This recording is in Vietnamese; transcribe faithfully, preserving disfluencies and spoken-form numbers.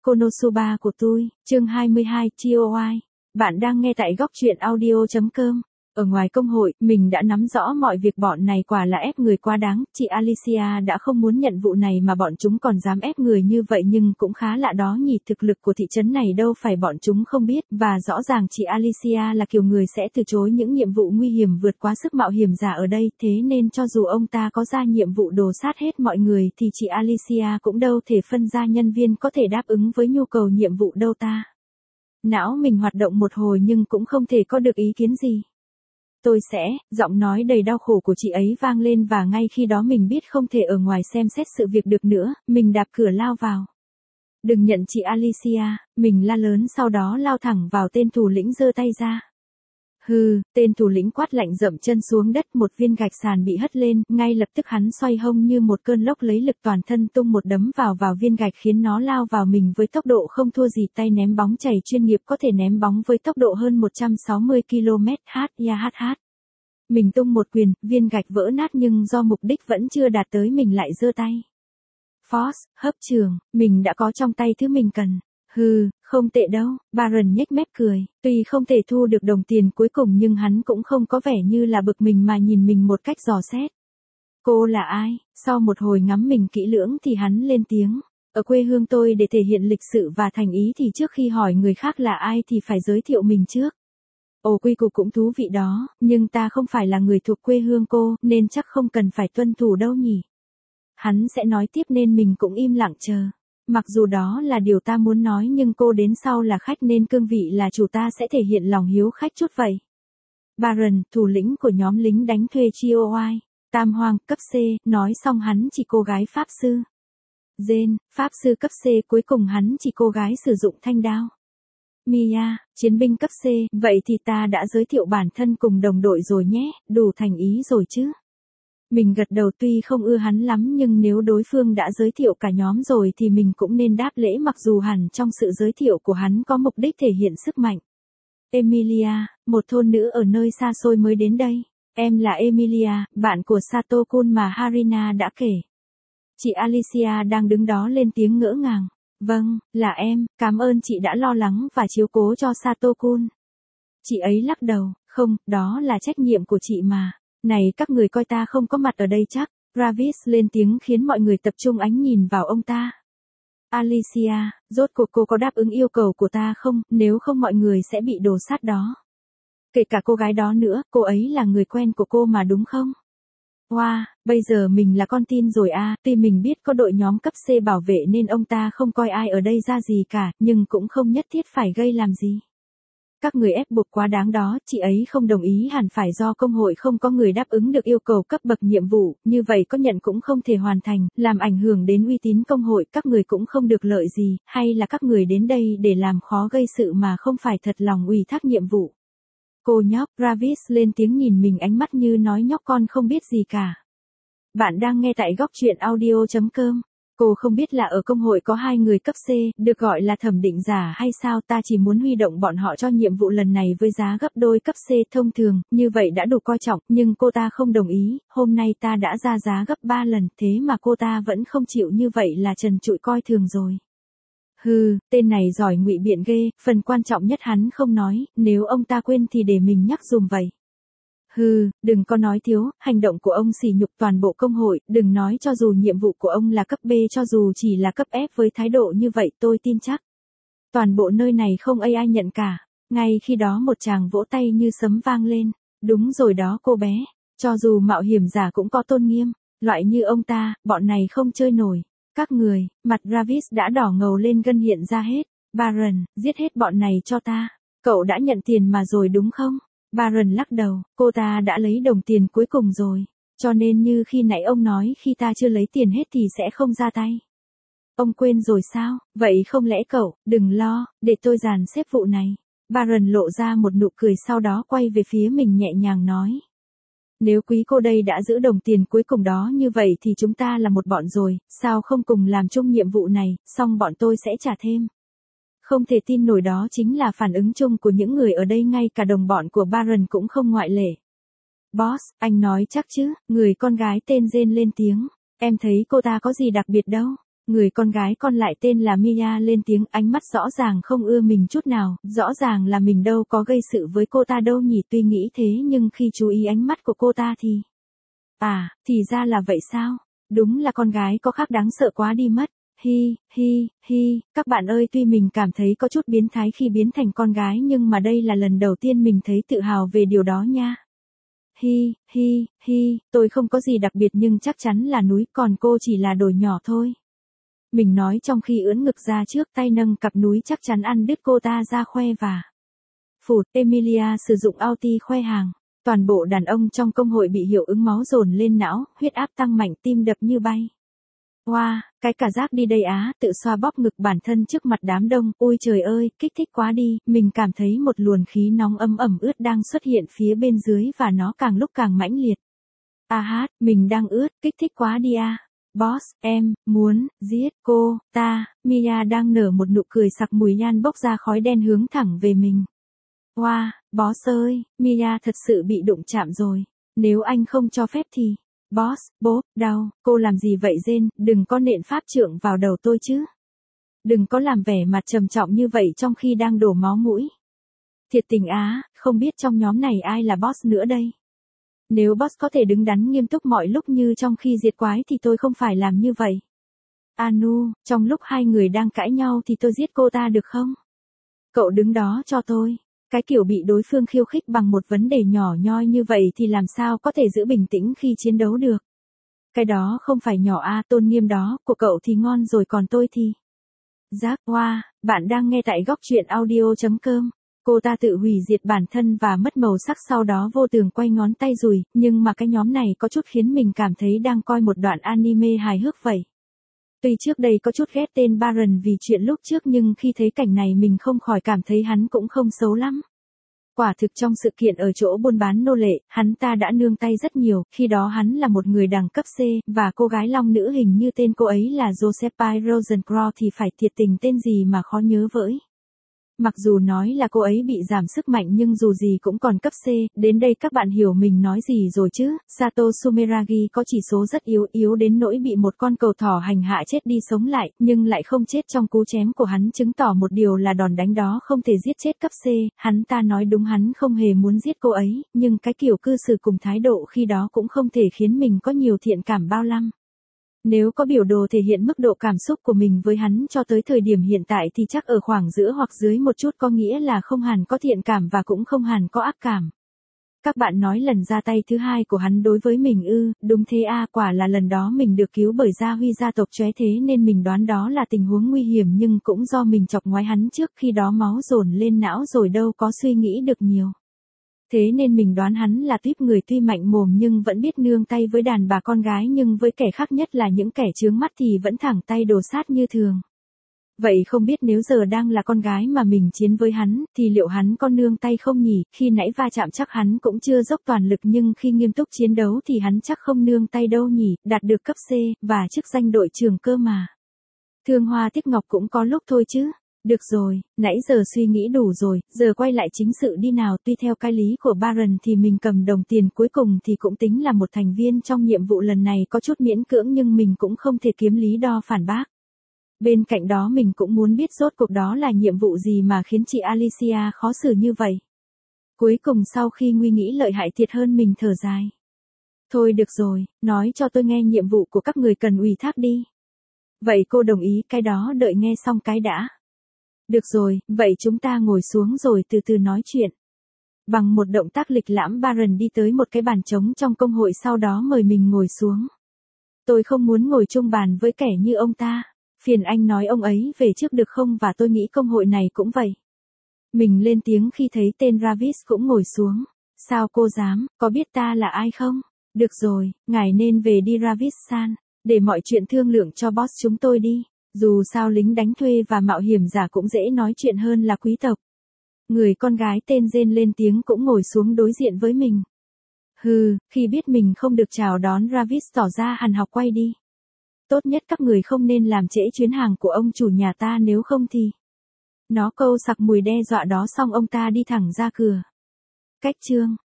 Konosuba của tôi, chương hai mươi hai, Chioi. Bạn đang nghe tại góc truyện audio chấm com. Ở ngoài công hội, mình đã nắm rõ mọi việc, bọn này quả là ép người quá đáng, chị Alicia đã không muốn nhận vụ này mà bọn chúng còn dám ép người như vậy, nhưng cũng khá lạ đó nhỉ, thực lực của thị trấn này đâu phải bọn chúng không biết, và rõ ràng chị Alicia là kiểu người sẽ từ chối những nhiệm vụ nguy hiểm vượt quá sức mạo hiểm giả ở đây, thế nên cho dù ông ta có ra nhiệm vụ đồ sát hết mọi người thì chị Alicia cũng đâu thể phân ra nhân viên có thể đáp ứng với nhu cầu nhiệm vụ đâu ta. Não mình hoạt động một hồi nhưng cũng không thể có được ý kiến gì. Tôi sẽ, giọng nói đầy đau khổ của chị ấy vang lên và ngay khi đó mình biết không thể ở ngoài xem xét sự việc được nữa, mình đạp cửa lao vào. Đừng nhận chị Alicia, mình la lớn sau đó lao thẳng vào tên thủ lĩnh giơ tay ra. Hừ, tên thủ lĩnh quát lạnh dậm chân xuống đất, một viên gạch sàn bị hất lên, ngay lập tức hắn xoay hông như một cơn lốc lấy lực toàn thân tung một đấm vào vào viên gạch khiến nó lao vào mình với tốc độ không thua gì tay ném bóng chày chuyên nghiệp có thể ném bóng với tốc độ hơn một trăm sáu mươi ki lô mét h. Mình tung một quyền, viên gạch vỡ nát nhưng do mục đích vẫn chưa đạt tới mình lại giơ tay. Force, hấp trường, mình đã có trong tay thứ mình cần. Hừ, không tệ đâu, Baron nhếch mép cười, tuy không thể thu được đồng tiền cuối cùng nhưng hắn cũng không có vẻ như là bực mình mà nhìn mình một cách dò xét. Cô là ai? Sau một hồi ngắm mình kỹ lưỡng thì hắn lên tiếng. Ở quê hương tôi để thể hiện lịch sự và thành ý thì trước khi hỏi người khác là ai thì phải giới thiệu mình trước. Ồ, quy củ cũng thú vị đó, nhưng ta không phải là người thuộc quê hương cô, nên chắc không cần phải tuân thủ đâu nhỉ. Hắn sẽ nói tiếp nên mình cũng im lặng chờ. Mặc dù đó là điều ta muốn nói nhưng cô đến sau là khách nên cương vị là chủ ta sẽ thể hiện lòng hiếu khách chút vậy. Baron, thủ lĩnh của nhóm lính đánh thuê Chioi, tam hoàng, cấp C, nói xong hắn chỉ cô gái pháp sư. Jen, pháp sư cấp C, cuối cùng hắn chỉ cô gái sử dụng thanh đao. Mia, chiến binh cấp C, vậy thì ta đã giới thiệu bản thân cùng đồng đội rồi nhé, đủ thành ý rồi chứ. Mình gật đầu, tuy không ưa hắn lắm nhưng nếu đối phương đã giới thiệu cả nhóm rồi thì mình cũng nên đáp lễ, mặc dù hẳn trong sự giới thiệu của hắn có mục đích thể hiện sức mạnh. Emilia, một thôn nữ ở nơi xa xôi mới đến đây. Em là Emilia, bạn của Sato-kun mà Harina đã kể. Chị Alicia đang đứng đó lên tiếng ngỡ ngàng. Vâng, là em, cảm ơn chị đã lo lắng và chiếu cố cho Sato-kun. Chị ấy lắc đầu, không, đó là trách nhiệm của chị mà. Này các người coi ta không có mặt ở đây chắc. Travis lên tiếng khiến mọi người tập trung ánh nhìn vào ông ta. Alicia, rốt cuộc cô có đáp ứng yêu cầu của ta không, nếu không mọi người sẽ bị đổ sát đó. Kể cả cô gái đó nữa, cô ấy là người quen của cô mà đúng không? Wow, bây giờ mình là con tin rồi à, tuy mình biết có đội nhóm cấp C bảo vệ nên ông ta không coi ai ở đây ra gì cả, nhưng cũng không nhất thiết phải gây làm gì. Các người ép buộc quá đáng đó, chị ấy không đồng ý hẳn phải do công hội không có người đáp ứng được yêu cầu cấp bậc nhiệm vụ, như vậy có nhận cũng không thể hoàn thành, làm ảnh hưởng đến uy tín công hội, các người cũng không được lợi gì, hay là các người đến đây để làm khó gây sự mà không phải thật lòng ủy thác nhiệm vụ. Cô nhóc, Travis lên tiếng nhìn mình ánh mắt như nói nhóc con không biết gì cả. Bạn đang nghe tại góc truyện audio chấm com. Cô không biết là ở công hội có hai người cấp C, được gọi là thẩm định giả hay sao, ta chỉ muốn huy động bọn họ cho nhiệm vụ lần này với giá gấp đôi cấp C thông thường, như vậy đã đủ coi trọng, nhưng cô ta không đồng ý, hôm nay ta đã ra giá gấp ba lần, thế mà cô ta vẫn không chịu, như vậy là trần trụi coi thường rồi. Hừ, tên này giỏi ngụy biện ghê, phần quan trọng nhất hắn không nói, nếu ông ta quên thì để mình nhắc dùm vậy. Hừ, đừng có nói thiếu, hành động của ông sỉ nhục toàn bộ công hội, đừng nói cho dù nhiệm vụ của ông là cấp B, cho dù chỉ là cấp F với thái độ như vậy tôi tin chắc. Toàn bộ nơi này không ai ai nhận cả. Ngay khi đó một tràng vỗ tay như sấm vang lên. Đúng rồi đó cô bé, cho dù mạo hiểm giả cũng có tôn nghiêm, loại như ông ta, bọn này không chơi nổi. Các người, mặt Travis đã đỏ ngầu lên gân hiện ra hết. Baron, giết hết bọn này cho ta. Cậu đã nhận tiền mà rồi đúng không? Baron lắc đầu, cô ta đã lấy đồng tiền cuối cùng rồi, cho nên như khi nãy ông nói khi ta chưa lấy tiền hết thì sẽ không ra tay. Ông quên rồi sao, vậy không lẽ cậu, đừng lo, để tôi dàn xếp vụ này. Baron lộ ra một nụ cười sau đó quay về phía mình nhẹ nhàng nói. Nếu quý cô đây đã giữ đồng tiền cuối cùng đó như vậy thì chúng ta là một bọn rồi, sao không cùng làm chung nhiệm vụ này, xong bọn tôi sẽ trả thêm. Không thể tin nổi, đó chính là phản ứng chung của những người ở đây, ngay cả đồng bọn của Baron cũng không ngoại lệ. Boss, anh nói chắc chứ, người con gái tên Jen lên tiếng. Em thấy cô ta có gì đặc biệt đâu. Người con gái con lại tên là Mia lên tiếng, ánh mắt rõ ràng không ưa mình chút nào, rõ ràng là mình đâu có gây sự với cô ta đâu nhỉ, tuy nghĩ thế nhưng khi chú ý ánh mắt của cô ta thì... À, thì ra là vậy sao? Đúng là con gái có khác đáng sợ quá đi mất. Hi, hi, hi, các bạn ơi, tuy mình cảm thấy có chút biến thái khi biến thành con gái nhưng mà đây là lần đầu tiên mình thấy tự hào về điều đó nha. Hi, hi, hi, tôi không có gì đặc biệt nhưng chắc chắn là núi, còn cô chỉ là đồi nhỏ thôi. Mình nói trong khi ưỡn ngực ra trước, tay nâng cặp núi chắc chắn ăn đứt cô ta ra khoe và... Phụt, Emilia sử dụng ulti khoe hàng. Toàn bộ đàn ông trong công hội bị hiệu ứng máu dồn lên não, huyết áp tăng mạnh, tim đập như bay. Wow, cái cả giác đi đây á, tự xoa bóp ngực bản thân trước mặt đám đông, ôi trời ơi, kích thích quá đi, mình cảm thấy một luồng khí nóng ấm ẩm ướt đang xuất hiện phía bên dưới và nó càng lúc càng mãnh liệt. À hát, mình đang ướt, kích thích quá đi à. Boss, em, muốn, giết, cô, ta, Mia đang nở một nụ cười sặc mùi nhan bốc ra khói đen hướng thẳng về mình. Wow, boss ơi, Mia thật sự bị đụng chạm rồi. Nếu anh không cho phép thì... Boss, bốp, đau, cô làm gì vậy Jane, đừng có nện pháp trượng vào đầu tôi chứ. Đừng có làm vẻ mặt trầm trọng như vậy trong khi đang đổ máu mũi. Thiệt tình á, không biết trong nhóm này ai là boss nữa đây. Nếu boss có thể đứng đắn nghiêm túc mọi lúc như trong khi diệt quái thì tôi không phải làm như vậy. Anu, trong lúc hai người đang cãi nhau thì tôi giết cô ta được không? Cậu đứng đó cho tôi. Cái kiểu bị đối phương khiêu khích bằng một vấn đề nhỏ nhoi như vậy thì làm sao có thể giữ bình tĩnh khi chiến đấu được. Cái đó không phải nhỏ a, tôn nghiêm đó, của cậu thì ngon rồi còn tôi thì... Giác, wow, bạn đang nghe tại góc truyện audio chấm com. Cô ta tự hủy diệt bản thân và mất màu sắc sau đó vô tường quay ngón tay rùi, nhưng mà cái nhóm này có chút khiến mình cảm thấy đang coi một đoạn anime hài hước vậy. Tuy trước đây có chút ghét tên Baron vì chuyện lúc trước nhưng khi thấy cảnh này mình không khỏi cảm thấy hắn cũng không xấu lắm. Quả thực trong sự kiện ở chỗ buôn bán nô lệ, hắn ta đã nương tay rất nhiều, khi đó hắn là một người đẳng cấp C, và cô gái long nữ hình như tên cô ấy là Josephine Rosencroft thì phải thiệt tình tên gì mà khó nhớ với. Mặc dù nói là cô ấy bị giảm sức mạnh nhưng dù gì cũng còn cấp C, đến đây các bạn hiểu mình nói gì rồi chứ, Sato Sumeragi có chỉ số rất yếu, yếu đến nỗi bị một con cầu thỏ hành hạ chết đi sống lại, nhưng lại không chết trong cú chém của hắn, chứng tỏ một điều là đòn đánh đó không thể giết chết cấp C, hắn ta nói đúng, hắn không hề muốn giết cô ấy, nhưng cái kiểu cư xử cùng thái độ khi đó cũng không thể khiến mình có nhiều thiện cảm bao lăm. Nếu có biểu đồ thể hiện mức độ cảm xúc của mình với hắn cho tới thời điểm hiện tại thì chắc ở khoảng giữa hoặc dưới một chút, có nghĩa là không hẳn có thiện cảm và cũng không hẳn có ác cảm. Các bạn nói lần ra tay thứ hai của hắn đối với mình ư, đúng thế a, quả là lần đó mình được cứu bởi gia huy gia tộc chóe thế nên mình đoán đó là tình huống nguy hiểm nhưng cũng do mình chọc ngoái hắn trước khi đó máu dồn lên não rồi đâu có suy nghĩ được nhiều. Thế nên mình đoán hắn là típ người tuy mạnh mồm nhưng vẫn biết nương tay với đàn bà con gái nhưng với kẻ khác nhất là những kẻ chướng mắt thì vẫn thẳng tay đồ sát như thường. Vậy không biết nếu giờ đang là con gái mà mình chiến với hắn, thì liệu hắn có nương tay không nhỉ? Khi nãy va chạm chắc hắn cũng chưa dốc toàn lực nhưng khi nghiêm túc chiến đấu thì hắn chắc không nương tay đâu nhỉ, đạt được cấp C, và chức danh đội trưởng cơ mà. Thương hoa tiếc ngọc cũng có lúc thôi chứ. Được rồi, nãy giờ suy nghĩ đủ rồi, giờ quay lại chính sự đi nào. Tuy theo cái lý của Baron thì mình cầm đồng tiền cuối cùng thì cũng tính là một thành viên trong nhiệm vụ lần này có chút miễn cưỡng nhưng mình cũng không thể kiếm lý do phản bác. Bên cạnh đó mình cũng muốn biết rốt cuộc đó là nhiệm vụ gì mà khiến chị Alicia khó xử như vậy. Cuối cùng sau khi nguy nghĩ lợi hại thiệt hơn mình thở dài. Thôi được rồi, nói cho tôi nghe nhiệm vụ của các người cần ủy thác đi. Vậy cô đồng ý cái đó, đợi nghe xong cái đã. Được rồi, vậy chúng ta ngồi xuống rồi từ từ nói chuyện. Bằng một động tác lịch lãm Baron đi tới một cái bàn trống trong công hội sau đó mời mình ngồi xuống. Tôi không muốn ngồi chung bàn với kẻ như ông ta. Phiền anh nói ông ấy về trước được không, và tôi nghĩ công hội này cũng vậy. Mình lên tiếng khi thấy tên Ravis cũng ngồi xuống. Sao cô dám, có biết ta là ai không? Được rồi, ngài nên về đi Ravis-san, để mọi chuyện thương lượng cho boss chúng tôi đi. Dù sao lính đánh thuê và mạo hiểm giả cũng dễ nói chuyện hơn là quý tộc. Người con gái tên Jane lên tiếng cũng ngồi xuống đối diện với mình. Hừ, khi biết mình không được chào đón, Ravis tỏ ra hằn học quay đi. Tốt nhất các người không nên làm trễ chuyến hàng của ông chủ nhà ta, nếu không thì... Nó câu sặc mùi đe dọa đó xong ông ta đi thẳng ra cửa. Cách chương.